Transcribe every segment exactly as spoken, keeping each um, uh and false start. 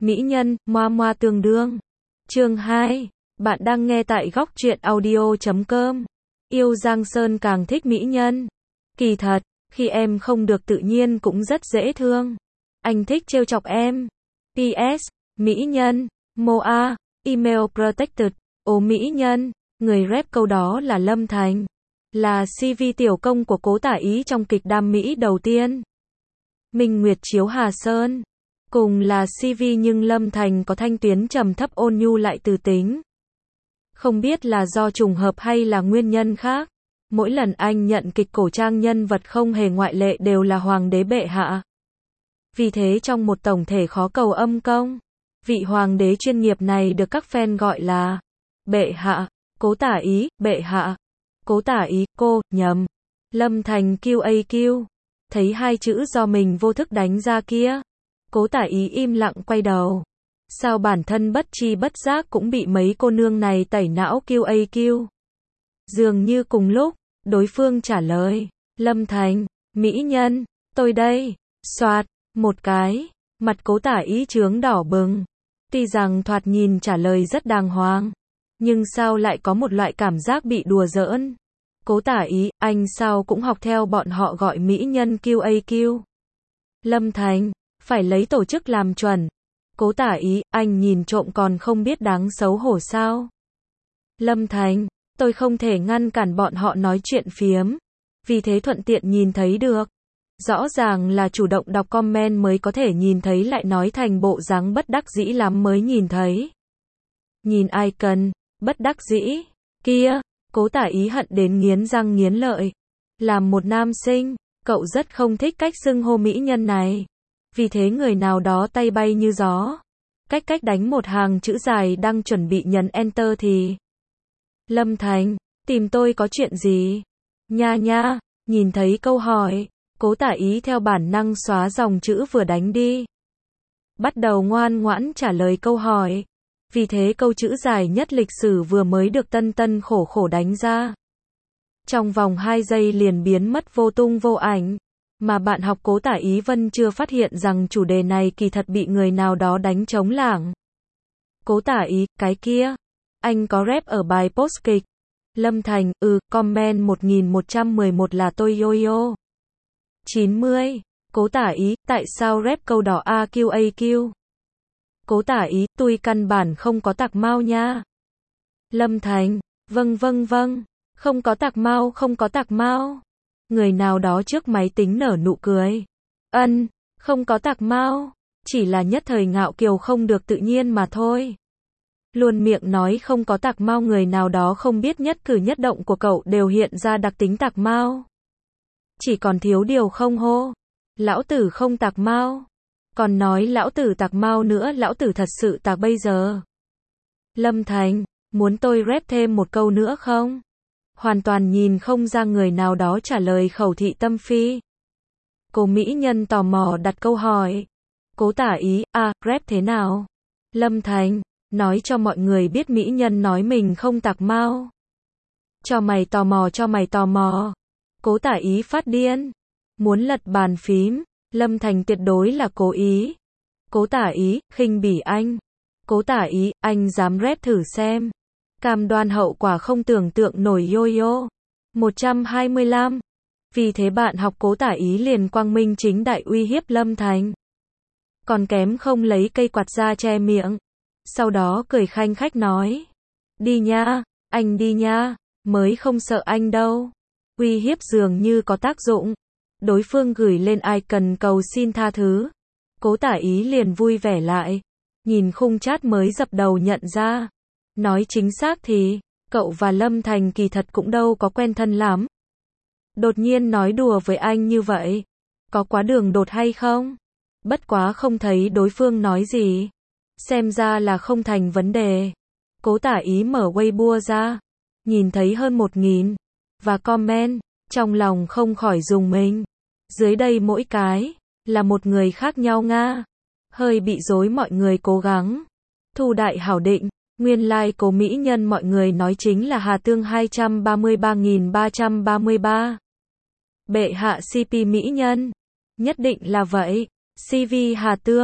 Mỹ nhân, moa moa tương đương. Chương hai. Bạn đang nghe tại góc truyện audio chấm com. Yêu Giang Sơn càng thích mỹ nhân. Kỳ thật, khi em không được tự nhiên cũng rất dễ thương. Anh thích trêu chọc em. pê ét. Mỹ nhân. Moa. Email protected. Ồ mỹ nhân. Người rap câu đó là Lâm Thành. Là xê vê tiểu công của Cố Tả Ý trong kịch Đam Mỹ đầu tiên. Minh Nguyệt chiếu Hà Sơn. Cùng là xê vê nhưng Lâm Thành có thanh tuyến trầm thấp ôn nhu lại từ tính. Không biết là do trùng hợp hay là nguyên nhân khác. Mỗi lần anh nhận kịch cổ trang nhân vật không hề ngoại lệ đều là hoàng đế bệ hạ. Vì thế trong một tổng thể khó cầu âm công, vị hoàng đế chuyên nghiệp này được các fan gọi là bệ hạ. Cố Tả Ý, bệ hạ. Cố Tả Ý, cô, nhầm. Lâm Thành quy a quy. Thấy hai chữ do mình vô thức đánh ra kia. Cố Tả Ý im lặng quay đầu. Sao bản thân bất tri bất giác cũng bị mấy cô nương này tẩy não quy a quy. Dường như cùng lúc, đối phương trả lời. Lâm Thành, mỹ nhân, tôi đây. Soạt, một cái. Mặt Cố Tả Ý chướng đỏ bừng. Tuy rằng thoạt nhìn trả lời rất đàng hoàng. Nhưng sao lại có một loại cảm giác bị đùa giỡn. Cố Tả Ý, anh sao cũng học theo bọn họ gọi mỹ nhân quy a quy. Lâm Thành, phải lấy tổ chức làm chuẩn. Cố Tả Ý, anh nhìn trộm còn không biết đáng xấu hổ sao. Lâm Thành, tôi không thể ngăn cản bọn họ nói chuyện phiếm. Vì thế thuận tiện nhìn thấy được. Rõ ràng là chủ động đọc comment mới có thể nhìn thấy lại nói thành bộ dáng bất đắc dĩ lắm mới nhìn thấy. Nhìn ai cần, bất đắc dĩ. Kia, Cố Tả Ý hận đến nghiến răng nghiến lợi. Làm một nam sinh, cậu rất không thích cách xưng hô mỹ nhân này. Vì thế người nào đó tay bay như gió. Cách cách đánh một hàng chữ dài đang chuẩn bị nhấn enter thì. Lâm Thành, tìm tôi có chuyện gì? Nha nha, nhìn thấy câu hỏi. Cố Tả Ý theo bản năng xóa dòng chữ vừa đánh đi. Bắt đầu ngoan ngoãn trả lời câu hỏi. Vì thế câu chữ dài nhất lịch sử vừa mới được tân tân khổ khổ đánh ra. Trong vòng hai giây liền biến mất vô tung vô ảnh. Mà bạn học Cố Tả Ý Vân chưa phát hiện rằng chủ đề này kỳ thật bị người nào đó đánh trống lảng. Cố Tả Ý, cái kia. Anh có rap ở bài post kịch. Lâm Thành, ừ, comment một nghìn một trăm mười một là tôi yo yo. chín mươi. Cố Tả Ý, tại sao rap câu đỏ a quy a quy? Cố Tả Ý, tôi căn bản không có tạc mau nha. Lâm Thành, vâng vâng vâng, không có tạc mau không có tạc mau. Người nào đó trước máy tính nở nụ cười. Ân, không có tạc mau, chỉ là nhất thời ngạo kiều không được tự nhiên mà thôi. Luôn miệng nói không có tạc mau, người nào đó không biết nhất cử nhất động của cậu đều hiện ra đặc tính tạc mau. Chỉ còn thiếu điều không hô. Lão tử không tạc mau. Còn nói lão tử tạc mau nữa, lão tử thật sự tạc bây giờ. Lâm Thành, muốn tôi rap thêm một câu nữa không? Hoàn toàn nhìn không ra người nào đó trả lời khẩu thị tâm phi. Cô mỹ nhân tò mò đặt câu hỏi. Cố Tả Ý, à, rap thế nào? Lâm Thành, nói cho mọi người biết mỹ nhân nói mình không tạc mau. Cho mày tò mò cho mày tò mò. Cố Tả Ý phát điên. Muốn lật bàn phím. Lâm Thành tuyệt đối là cố ý. Cố Tả Ý, khinh bỉ anh. Cố Tả Ý, anh dám rap thử xem. Cam đoan hậu quả không tưởng tượng nổi yo yo. một trăm hai mươi lăm. Vì thế bạn học Cố Tả Ý liền quang minh chính đại uy hiếp Lâm Thành. Còn kém không lấy cây quạt ra che miệng. Sau đó cười khanh khách nói. Đi nha, anh đi nha, mới không sợ anh đâu. Uy hiếp dường như có tác dụng. Đối phương gửi lên icon cầu xin tha thứ. Cố Tả Ý liền vui vẻ lại. Nhìn khung chat mới dập đầu nhận ra. Nói chính xác thì, cậu và Lâm Thành kỳ thật cũng đâu có quen thân lắm. Đột nhiên nói đùa với anh như vậy. Có quá đường đột hay không? Bất quá không thấy đối phương nói gì. Xem ra là không thành vấn đề. Cố Tả Ý mở Weibo ra. Nhìn thấy hơn một nghìn. Và comment. Trong lòng không khỏi rùng mình. Dưới đây mỗi cái. Là một người khác nhau nga. Hơi bị rối mọi người cố gắng. Thu đại hảo định. Nguyên lai like cố mỹ nhân mọi người nói chính là Hà Tương hai trăm ba mươi ba nghìn ba trăm ba mươi ba. Bệ hạ xê pê mỹ nhân. Nhất định là vậy. xê vê Hà Tương.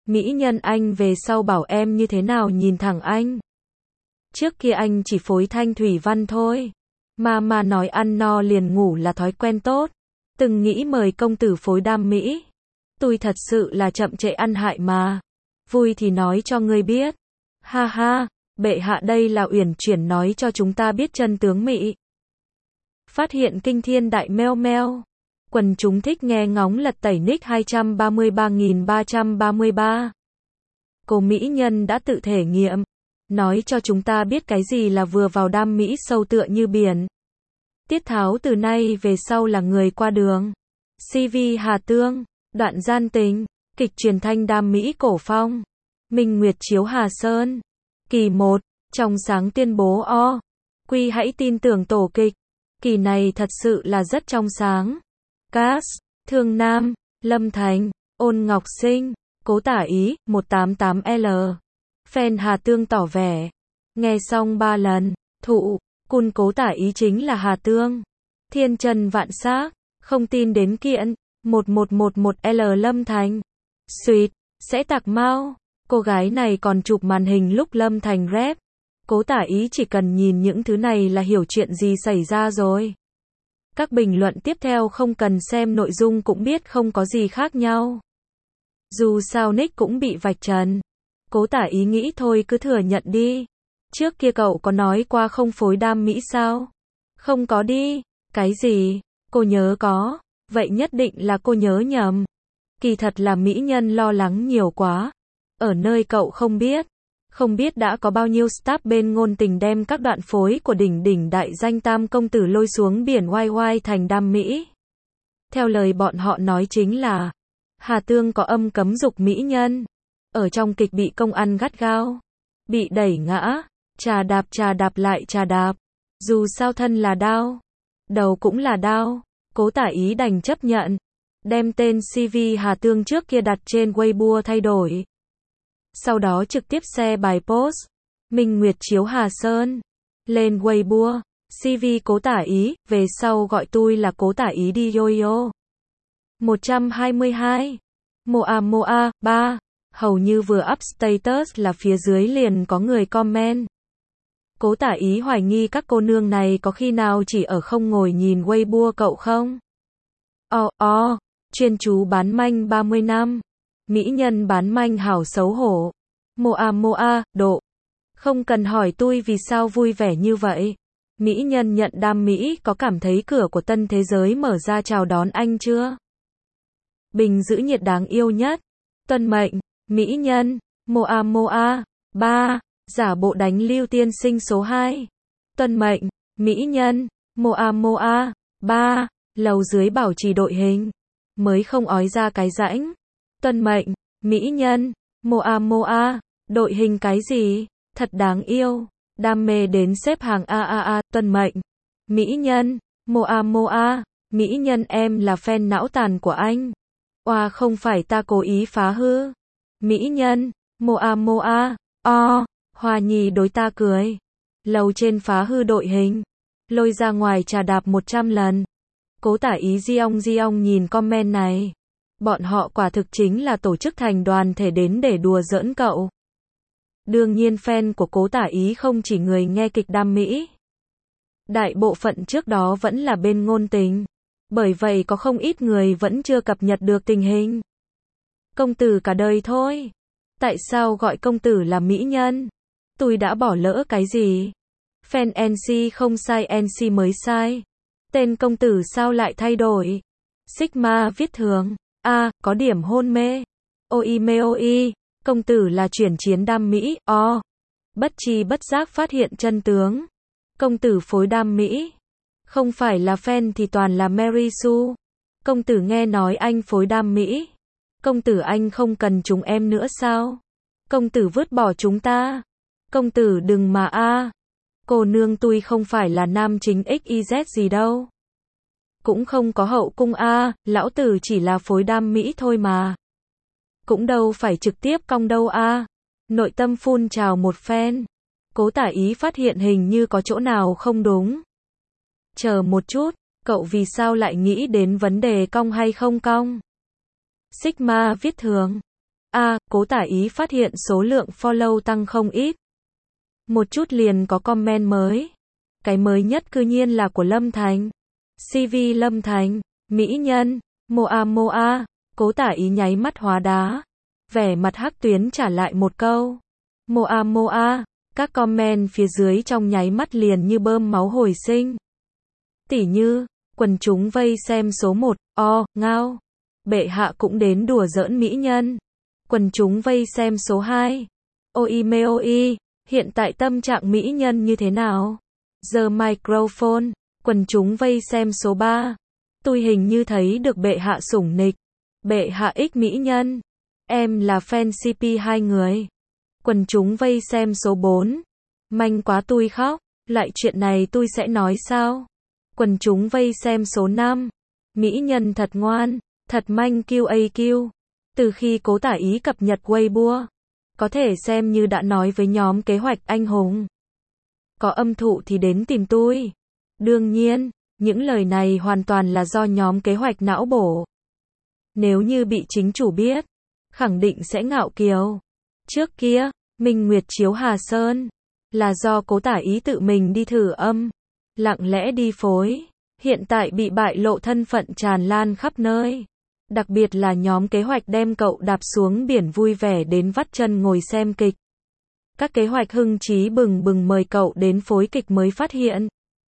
Mỹ nhân anh về sau bảo em như thế nào nhìn thẳng anh. Trước kia anh chỉ phối thanh thủy văn thôi. Mà mà nói ăn no liền ngủ là thói quen tốt. Từng nghĩ mời công tử phối đam mỹ. Tôi thật sự là chậm trễ ăn hại mà. Vui thì nói cho ngươi biết. Ha ha, bệ hạ đây là uyển chuyển nói cho chúng ta biết chân tướng Mỹ. Phát hiện kinh thiên đại meo meo. Quần chúng thích nghe ngóng lật tẩy nick hai trăm ba mươi ba nghìn ba trăm ba mươi ba. Cô mỹ nhân đã tự thể nghiệm. Nói cho chúng ta biết cái gì là vừa vào đam mỹ sâu tựa như biển. Tiết Tháo từ nay về sau là người qua đường. xê vê Hà Tương, đoạn gian tình, kịch truyền thanh đam mỹ cổ phong. Minh Nguyệt chiếu Hà Sơn. Kỳ một, trong sáng tuyên bố o. Quy hãy tin tưởng tổ kịch. Kỳ này thật sự là rất trong sáng. Cast, Thương Nam, Lâm Thành, Ôn Ngọc Sinh, Cố Tả Ý, một tám tám L. Fan Hà Tương tỏ vẻ. Nghe xong ba lần, thụ, cun Cố Tả Ý chính là Hà Tương. Thiên trần vạn xác, không tin đến kiện, một một một một L Lâm Thành. Sweet, sẽ tạc mau. Cô gái này còn chụp màn hình lúc Lâm Thành rap. Cố Tả Ý chỉ cần nhìn những thứ này là hiểu chuyện gì xảy ra rồi. Các bình luận tiếp theo không cần xem nội dung cũng biết không có gì khác nhau. Dù sao nick cũng bị vạch trần. Cố Tả Ý nghĩ thôi cứ thừa nhận đi. Trước kia cậu có nói qua không phối đam mỹ sao? Không có đi. Cái gì? Cô nhớ có. Vậy nhất định là cô nhớ nhầm. Kỳ thật là mỹ nhân lo lắng nhiều quá. Ở nơi cậu không biết. Không biết đã có bao nhiêu staff bên ngôn tình đem các đoạn phối của đỉnh đỉnh đại danh tam công tử lôi xuống biển oai oai thành đam mỹ. Theo lời bọn họ nói chính là Hà Tương có âm cấm dục mỹ nhân. Ở trong kịch bị công ăn gắt gao. Bị đẩy ngã. Trà đạp trà đạp lại trà đạp. Dù sao thân là đao. Đầu cũng là đao. Cố Tả Ý đành chấp nhận. Đem tên xê vê Hà Tương trước kia đặt trên Weibo thay đổi. Sau đó trực tiếp share bài post. Minh Nguyệt chiếu Hà Sơn. Lên Weibo. xê vê Cố Tả Ý. Về sau gọi tôi là Cố Tả Ý đi yo yo. một trăm hai mươi hai. Moa Moa, ba. Hầu như vừa up status là phía dưới liền có người comment. Cố Tả Ý hoài nghi các cô nương này có khi nào chỉ ở không ngồi nhìn Weibo cậu không? O, o, chuyên chú bán manh ba mươi năm. Mỹ nhân bán manh hảo xấu hổ. Moa Moa, độ. Không cần hỏi tôi vì sao vui vẻ như vậy. Mỹ nhân nhận đam mỹ có cảm thấy cửa của tân thế giới mở ra chào đón anh chưa? Bình giữ nhiệt đáng yêu nhất. Tuân mệnh, mỹ nhân, Moa Moa, ba. Giả bộ đánh Lưu Tiên Sinh số hai. Tuân mệnh, mỹ nhân, Moa Moa, ba. Lầu dưới bảo trì đội hình. Mới không ói ra cái rãnh. Tuân mệnh, mỹ nhân, Moa Moa, đội hình cái gì? Thật đáng yêu. Đam mê đến xếp hàng a a a, tuân mệnh. Mỹ nhân, Moa Moa, mỹ nhân em là fan não tàn của anh. Oa không phải ta cố ý phá hư. Mỹ nhân, Moa Moa, o, Hoa Nhi đối ta cười. Lầu trên phá hư đội hình. Lôi ra ngoài trà đạp một trăm lần. Cố Tả Ý Giong Giong nhìn comment này. Bọn họ quả thực chính là tổ chức thành đoàn thể đến để đùa giỡn cậu. Đương nhiên fan của Cố Tả Ý không chỉ người nghe kịch đam mỹ. Đại bộ phận trước đó vẫn là bên ngôn tình. Bởi vậy có không ít người vẫn chưa cập nhật được tình hình. Công tử cả đời thôi. Tại sao gọi công tử là mỹ nhân? Tôi đã bỏ lỡ cái gì? Fan en xê không sai en xê mới sai. Tên công tử sao lại thay đổi? Sigma viết thường. A, à, có điểm hôn mê. Oi mê oi. Công tử là chuyển chiến đam mỹ. O. Bất chi bất giác phát hiện chân tướng. Công tử phối đam mỹ. Không phải là fan thì toàn là Mary Sue. Công tử nghe nói anh phối đam mỹ. Công tử anh không cần chúng em nữa sao? Công tử vứt bỏ chúng ta. Công tử đừng mà a. À. Cô nương tôi không phải là nam chính ích i dét gì đâu. Cũng không có hậu cung a, à, lão tử chỉ là phối đam mỹ thôi mà. Cũng đâu phải trực tiếp cong đâu a. À. Nội tâm phun trào một phen. Cố Tả Ý phát hiện hình như có chỗ nào không đúng. Chờ một chút, cậu vì sao lại nghĩ đến vấn đề cong hay không cong? Sigma viết thường. A, Cố Tả Ý phát hiện số lượng follow tăng không ít. Một chút liền có comment mới. Cái mới nhất cư nhiên là của Lâm Thành. xê vê Lâm Thành, mỹ nhân, Moa Moa, Cố Tả Ý nháy mắt hóa đá. Vẻ mặt Hắc Tuyến trả lại một câu. Moa Moa, các comment phía dưới trong nháy mắt liền như bơm máu hồi sinh. Tỉ như, quần chúng vây xem số một, o, ngao. Bệ hạ cũng đến đùa giỡn mỹ nhân. Quần chúng vây xem số hai. Ôi mê ôi, hiện tại tâm trạng mỹ nhân như thế nào? Giờ microphone, quần chúng vây xem số ba. Tôi hình như thấy được bệ hạ sủng nịch. Bệ hạ ích mỹ nhân. Em là fan xê pê hai người. Quần chúng vây xem số bốn. Manh quá tôi khóc. Lại chuyện này tôi sẽ nói sao? Quần chúng vây xem số năm. Mỹ nhân thật ngoan, thật manh quy a quy. Từ khi Cố Tả Ý cập nhật Weibo, có thể xem như đã nói với nhóm kế hoạch anh hùng. Có âm thụ thì đến tìm tôi. Đương nhiên, những lời này hoàn toàn là do nhóm kế hoạch não bổ. Nếu như bị chính chủ biết, khẳng định sẽ ngạo kiều. Trước kia, Minh Nguyệt chiếu Hà Sơn, là do Cố Tả Ý tự mình đi thử âm, lặng lẽ đi phối. Hiện tại bị bại lộ thân phận tràn lan khắp nơi. Đặc biệt là nhóm kế hoạch đem cậu đạp xuống biển vui vẻ đến vắt chân ngồi xem kịch. Các kế hoạch hưng trí bừng bừng mời cậu đến phối kịch mới phát hiện.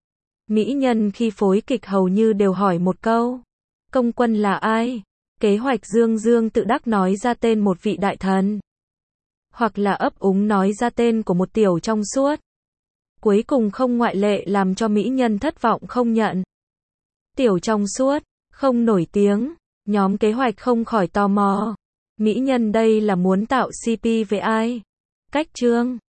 Mỹ nhân khi phối kịch hầu như đều hỏi một câu. Công quân là ai? Kế hoạch dương dương tự đắc nói ra tên một vị đại thần. Hoặc là ấp úng nói ra tên của một tiểu trong suốt. Cuối cùng không ngoại lệ làm cho mỹ nhân thất vọng không nhận. Tiểu trong suốt, không nổi tiếng. Nhóm kế hoạch không khỏi tò mò. Mỹ nhân đây là muốn tạo xê pê với ai? Cách chương